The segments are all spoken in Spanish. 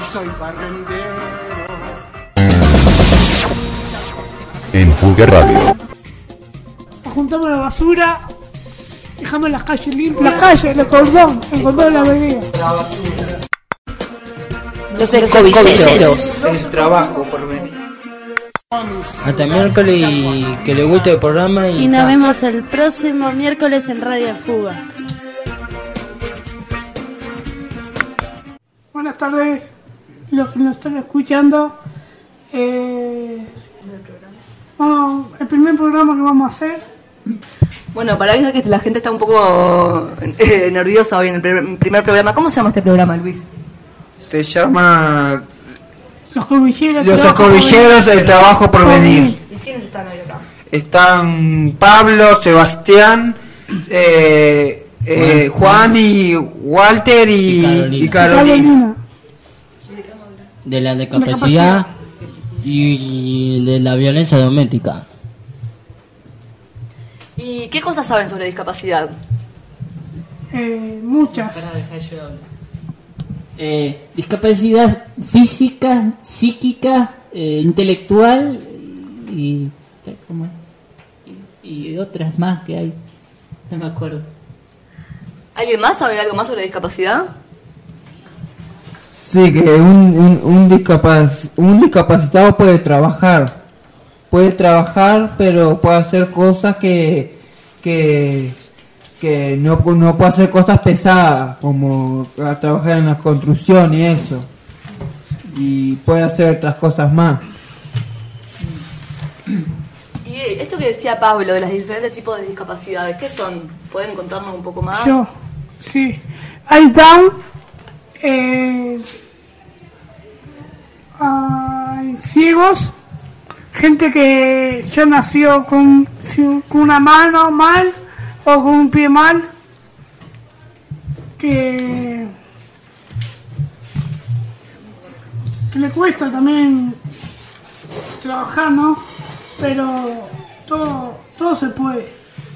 soy barrendero. En Fugue Radio. Juntamos la basura, dejamos las calles limpias. La calle, el cordón de la avenida. Los escobilleros. El trabajo por venir. Hasta miércoles y que le guste el programa. Y nos vemos el próximo miércoles en Radio Fuga. Buenas tardes, los que nos están escuchando. El primer programa que vamos a hacer. Bueno, para que la gente está un poco nerviosa hoy en el primer programa. ¿Cómo se llama este programa, Luis? Se llama Los escobilleros. Los escobilleros, el trabajo por venir. ¿Y quiénes están hoy acá? Están Pablo, Sebastián, Juan y Walter y Carolina. De la discapacidad y de la violencia doméstica. ¿Y qué cosas saben sobre discapacidad? Muchas. Discapacidad física, psíquica, intelectual y otras más que hay. No me acuerdo. ¿Alguien más sabe algo más sobre discapacidad? Sí, que un discapacitado puede trabajar, pero puede hacer cosas que no puede hacer cosas pesadas, como trabajar en la construcción y eso, y puede hacer otras cosas más. Y esto que decía Pablo de los diferentes tipos de discapacidades, ¿qué son? ¿Pueden contarnos un poco más? Sí, hay Down, hay ciegos, gente que ya nació con una mano mal o con un pie mal, que le cuesta también trabajar, ¿no? Pero todo se puede.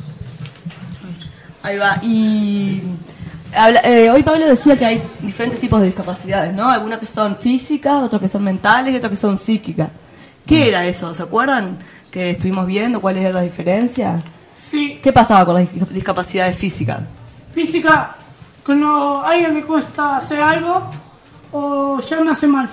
Ahí va. Y hoy Pablo decía que hay diferentes tipos de discapacidades, ¿no? Algunas que son físicas, otras que son mentales y otras que son psíquicas. ¿Qué era eso? ¿Se acuerdan que estuvimos viendo cuáles eran las diferencias? Sí. ¿Qué pasaba con las discapacidades físicas? Física, cuando a alguien le cuesta hacer algo o ya nace mal.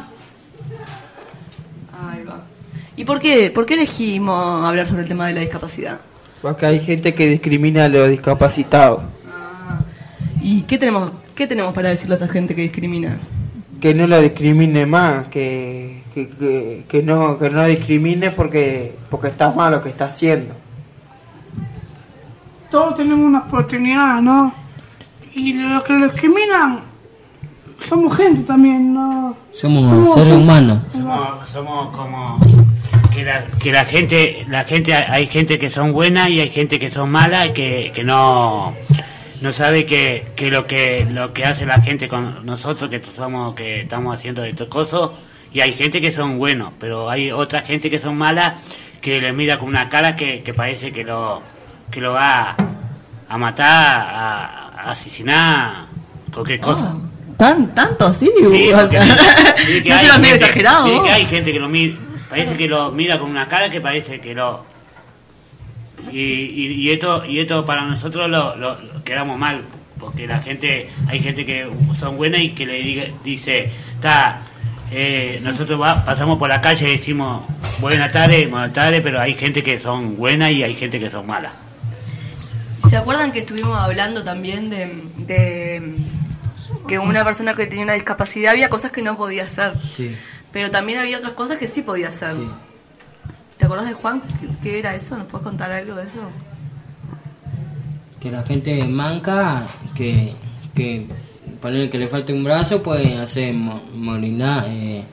Ahí va. ¿Y por qué elegimos hablar sobre el tema de la discapacidad? Porque hay gente que discrimina a los discapacitados. ¿Y qué tenemos para decirle a esa gente que discrimina? Que no lo discrimine más, que no discrimine porque está mal lo que está haciendo. Todos tenemos una oportunidad, ¿no? Y los que lo discriminan somos gente también, ¿no? Somos seres humanos. Somos como que la gente hay gente que son buenas y hay gente que son malas y que no sabe que lo que hace la gente con nosotros que estamos haciendo estos cosas, y hay gente que son buenos, pero hay otra gente que son malas, que le mira con una cara que parece que lo va a matar, a asesinar, cualquier cosa. ¿Tanto así? Sí, porque no se lo mira exagerado. Que hay gente que lo mira, parece que lo mira con una cara que parece que lo... Y esto para nosotros lo quedamos mal, porque hay gente que son buenas y que le dice, nosotros pasamos por la calle y decimos buenas tardes, pero hay gente que son buenas y hay gente que son malas. ¿Se acuerdan que estuvimos hablando también de que una persona que tenía una discapacidad había cosas que no podía hacer? Sí. Pero también había otras cosas que sí podía hacer. Sí. ¿Te acordás de Juan? ¿Qué era eso? ¿Nos puedes contar algo de eso? Que la gente manca, que poner que le falte un brazo, puede hacer molinar,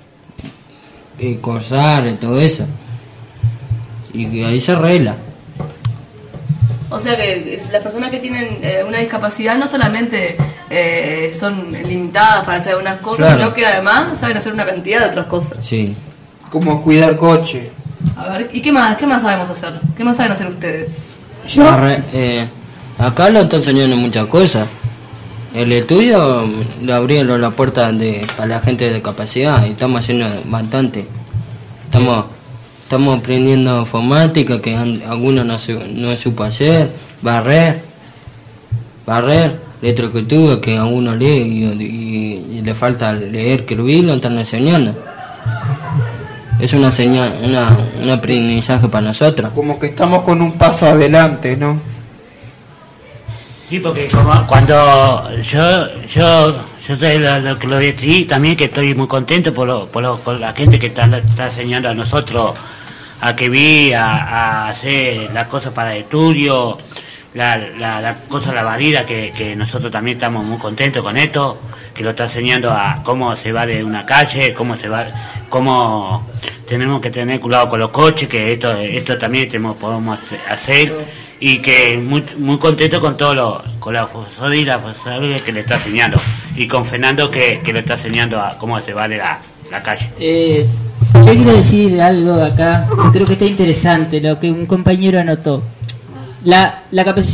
corsar, todo eso. Y que ahí se arregla. O sea que las personas que tienen una discapacidad no solamente son limitadas para hacer unas cosas, claro, sino que además saben hacer una cantidad de otras cosas. Sí. Como cuidar coche. A ver, ¿y qué más sabemos hacer? ¿Qué más saben hacer ustedes? Acá lo están enseñando muchas cosas. el estudio le abrieron la puerta a la gente de discapacidad y estamos haciendo bastante. Estamos aprendiendo informática que algunos no supo hacer, barrer, electrocultura que a uno lee y le falta leer, escribir, lo están enseñando. Es una señal, un aprendizaje para nosotros. Como que estamos con un paso adelante, ¿no? Sí, porque como cuando yo sé lo que lo decí también, que estoy muy contento por la gente que está enseñando a nosotros a que a hacer las cosas para el estudio, la cosa, la varida, que nosotros también estamos muy contentos con esto, que lo está enseñando a cómo se va de una calle, cómo tenemos que tener cuidado con los coches, que esto también podemos hacer, y que muy contento con con la profesora y la profesora que le está enseñando, y con Fernando que le está enseñando a cómo se va de la calle. Yo quiero decir algo acá, que creo que está interesante, lo que un compañero anotó. La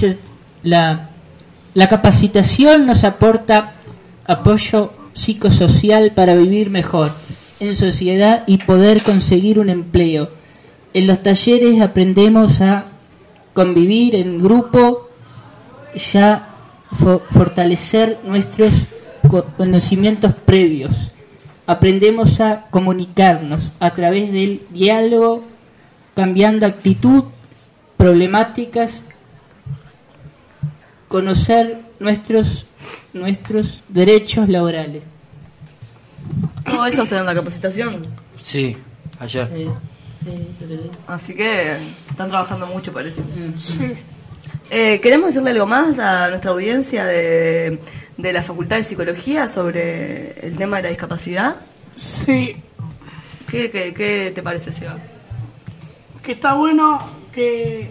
capacitación nos aporta apoyo psicosocial para vivir mejor en sociedad y poder conseguir un empleo. En los talleres aprendemos a convivir en grupo, ya fortalecer nuestros conocimientos previos. Aprendemos a comunicarnos a través del diálogo, cambiando actitud, problemáticas, conocer nuestros derechos laborales. ¿Todo eso se da en la capacitación? Sí, ayer. Así que están trabajando mucho, parece. Sí. ¿Queremos decirle algo más a nuestra audiencia de la Facultad de Psicología sobre el tema de la discapacidad? Sí. ¿Qué te parece, Seba? Que está bueno que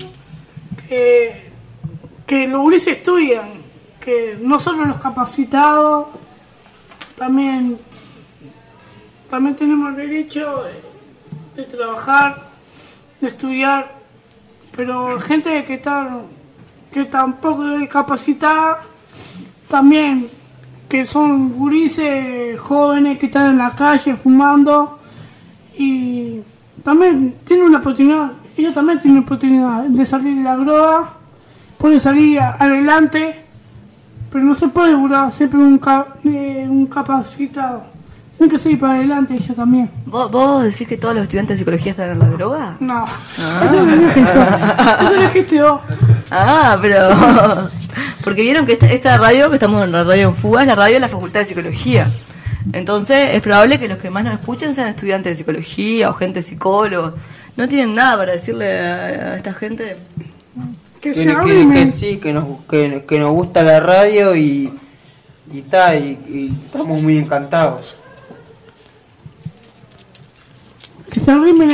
los gurises estudian, que no solo los capacitados, también tenemos el derecho de trabajar, de estudiar, pero gente que tampoco es discapacitada, también, que son gurises jóvenes que están en la calle fumando, y también tienen una oportunidad, ellos también tienen oportunidad de salir de la droga, pueden salir adelante, pero no se puede burlar siempre un capacitado. Tienen que seguir para adelante ellos también. ¿Vos decís que todos los estudiantes de psicología están en la droga? No, eso lo dijiste vos. Ah, pero... Porque vieron que esta radio, que estamos en la radio en Fuga, es la radio de la Facultad de Psicología. Entonces es probable que los que más nos escuchen sean estudiantes de psicología o gente psicóloga. ¿No tienen nada para decirle a esta gente? Que sí, que nos gusta la radio y estamos muy encantados. Que se arrimen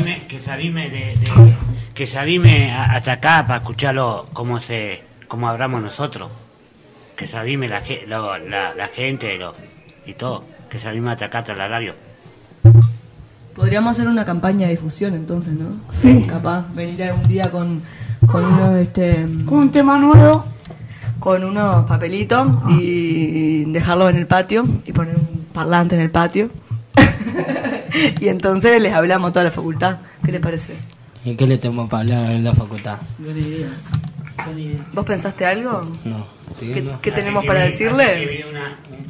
que se arrime hasta acá para escucharlo como hablamos nosotros, que se arrime la gente y todo, que se arrime hasta acá, hasta la radio. Podríamos hacer una campaña de difusión entonces, ¿no? Sí. Capaz venir algún día con un tema nuevo, con unos papelitos y dejarlo en el patio y poner un parlante en el patio. Y entonces les hablamos a toda la facultad. ¿Qué les parece? ¿Y qué le tenemos para hablar en la facultad? Buena idea. ¿Vos pensaste algo? No. ¿Qué tenemos para decirle? Hay que escribir un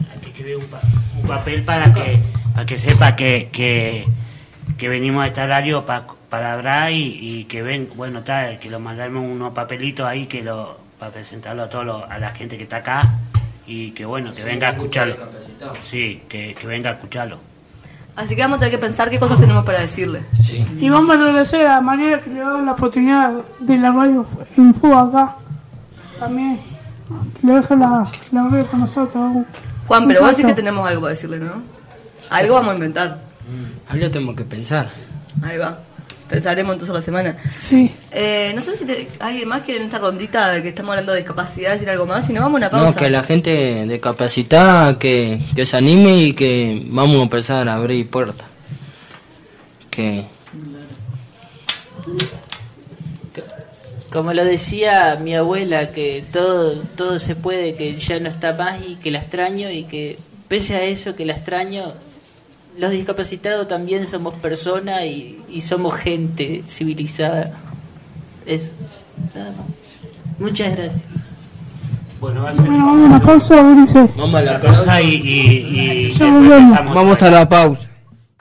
papel para que sepa que venimos a este horario para hablar y que ven, bueno, que lo mandamos unos papelitos ahí para presentarlo a la gente que está acá y que bueno, que venga a escucharlo. Sí, que venga a escucharlo. Así que vamos a tener que pensar qué cosas tenemos para decirle. Sí. y vamos a agradecer a María que le da la oportunidad de la radio en Fuga acá también, que le deja la radio con nosotros. Juan, pero vos decís que tenemos algo para decirle, ¿no? Algo vamos a inventar. Algo tenemos que pensar. Ahí va. Pensaremos entonces la semana. Sí. No sé si alguien más quiere en esta rondita de que estamos hablando de discapacidad decir algo más, si no vamos a una pausa. No, que la gente discapacitada que se anime y que vamos a empezar a abrir puertas. como lo decía mi abuela, que todo se puede, que ya no está más y que la extraño, y que pese a eso que la extraño, los discapacitados también somos personas y somos gente civilizada. Eso. Nada más. Muchas gracias. Bueno, va a ser Bueno, vamos a una pausa, Ulises. Vamos a la la pausa pausa. y Ya después volvemos. empezamos. Vamos a la pausa.